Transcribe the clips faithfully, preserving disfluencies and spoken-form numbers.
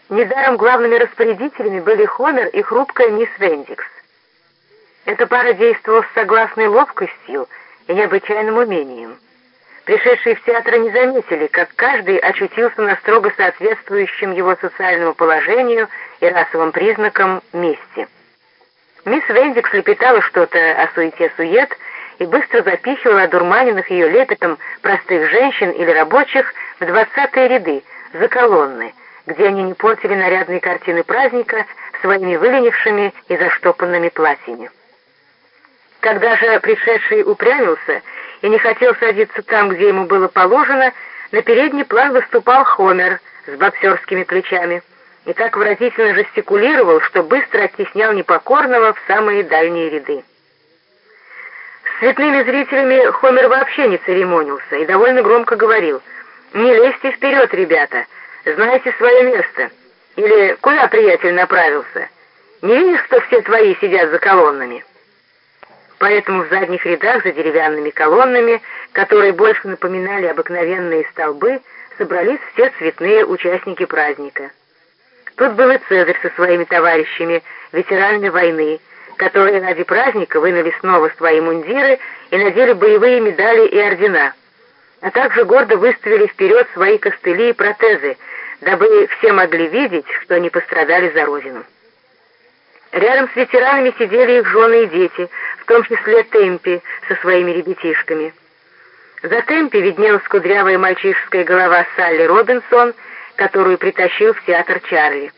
Недаром главными распорядителями были Хомер и хрупкая мисс Вендикс. Эта пара действовала с согласной ловкостью и необычайным умением. Пришедшие в театр не заметили, как каждый очутился на строго соответствующем его социальному положению и расовым признакам месте. Мисс Вендикс лепетала что-то о суете-сует и быстро запихивала одурманенных ее лепетом простых женщин или рабочих в двадцатые ряды, за колонны, где они не портили нарядные картины праздника своими выленившими и заштопанными платьями. Когда же пришедший упрямился и не хотел садиться там, где ему было положено, на передний план выступал Хомер с боксерскими плечами и так выразительно жестикулировал, что быстро оттеснял непокорного в самые дальние ряды. С цветными зрителями Хомер вообще не церемонился и довольно громко говорил: «Не лезьте вперед, ребята, знайте свое место». Или «Куда, приятель, направился? Не видишь, что все твои сидят за колоннами?» Поэтому в задних рядах за деревянными колоннами, которые больше напоминали обыкновенные столбы, собрались все цветные участники праздника. Тут был и Цезарь со своими товарищами, ветеранами войны, которые ради праздника вынули снова свои мундиры и надели боевые медали и ордена, а также гордо выставили вперед свои костыли и протезы, дабы все могли видеть, что они пострадали за родину. Рядом с ветеранами сидели их жены и дети, в том числе Темпи со своими ребятишками. За Темпи виднелась кудрявая мальчишеская голова Салли Робинсон, которую притащил в театр Чарли.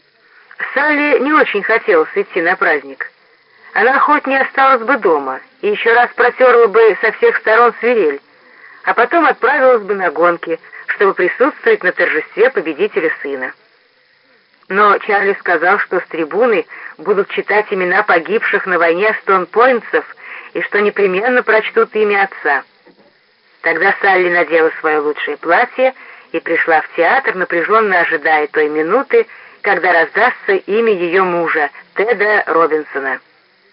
Салли не очень хотелось идти на праздник. Она охотнее осталась бы дома и еще раз протерла бы со всех сторон свирель, а потом отправилась бы на гонки, чтобы присутствовать на торжестве победителя сына. Но Чарли сказал, что с трибуны будут читать имена погибших на войне стонпойнтцев и что непременно прочтут имя отца. Тогда Салли надела свое лучшее платье и пришла в театр, напряженно ожидая той минуты, когда раздастся имя ее мужа, Теда Робинсона.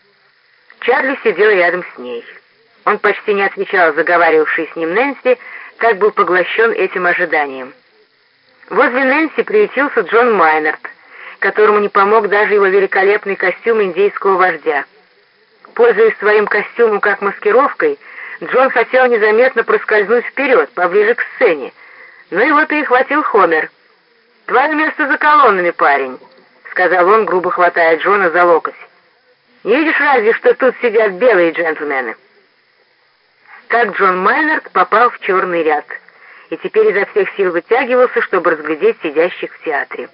Чарли сидел рядом с ней. Он почти не отвечал заговаривавшей с ним Нэнси, так был поглощен этим ожиданием. Возле Нэнси приютился Джон Майнард, которому не помог даже его великолепный костюм индейского вождя. Пользуясь своим костюмом как маскировкой, Джон хотел незаметно проскользнуть вперед, поближе к сцене, но его перехватил Хомер. «Твое место за колоннами, парень», — сказал он, грубо хватая Джона за локоть. «Не видишь разве, что тут сидят белые джентльмены?» Так Джон Майнард попал в черный ряд и теперь изо всех сил вытягивался, чтобы разглядеть сидящих в театре.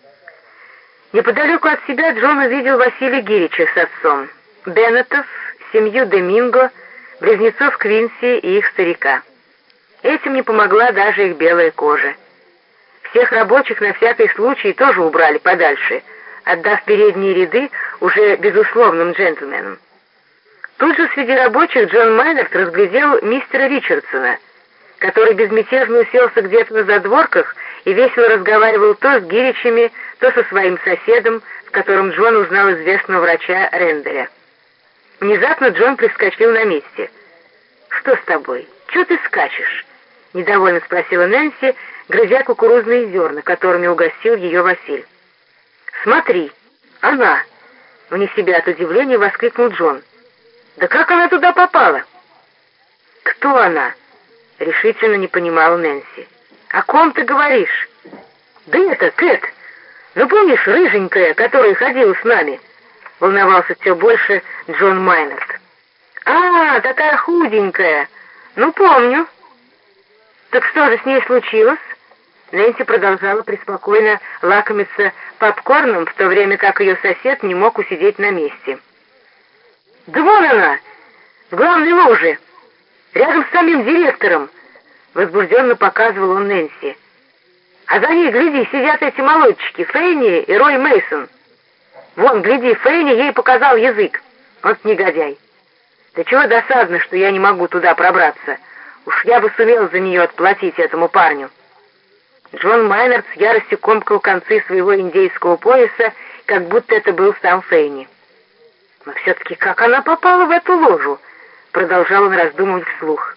Неподалеку от себя Джон увидел Василия Гирича с отцом, Беннетов, семью Доминго, близнецов Квинси и их старика. Этим не помогла даже их белая кожа. Всех рабочих на всякий случай тоже убрали подальше, отдав передние ряды уже безусловным джентльменам. Тут же среди рабочих Джон Майнард разглядел мистера Ричардсона, который безмятежно уселся где-то на задворках и весело разговаривал то с Гиричами, то со своим соседом, в котором Джон узнал известного врача Ренделя. Внезапно Джон прискочил на месте. «Что с тобой? Чего ты скачешь?» — недовольно спросила Нэнси, грызя кукурузные зерна, которыми угостил ее Василь. «Смотри, она!» — вне себя от удивления воскликнул Джон. «Да как она туда попала?» «Кто она?» — решительно не понимала Нэнси. «О ком ты говоришь?» «Да это, Кэт! Ну помнишь, рыженькая, которая ходила с нами?» — волновался все больше Джон Майнард. «А, такая худенькая! Ну, помню!» «Так что же с ней случилось?» Нэнси продолжала преспокойно лакомиться попкорном, в то время как ее сосед не мог усидеть на месте. «Да вон она! В главной ложе! Рядом с самим директором!» — возбужденно показывал он Нэнси. «А за ней, гляди, сидят эти молодчики, Фейни и Рой Мейсон. Вон, гляди, Фейни ей показал язык. Вот негодяй. Да чего досадно, что я не могу туда пробраться. Уж я бы сумел за нее отплатить этому парню». Джон Майнард с яростью комкал концы своего индейского пояса, как будто это был сам Фейни. «Но все-таки как она попала в эту ложу?» — продолжал он раздумывать вслух.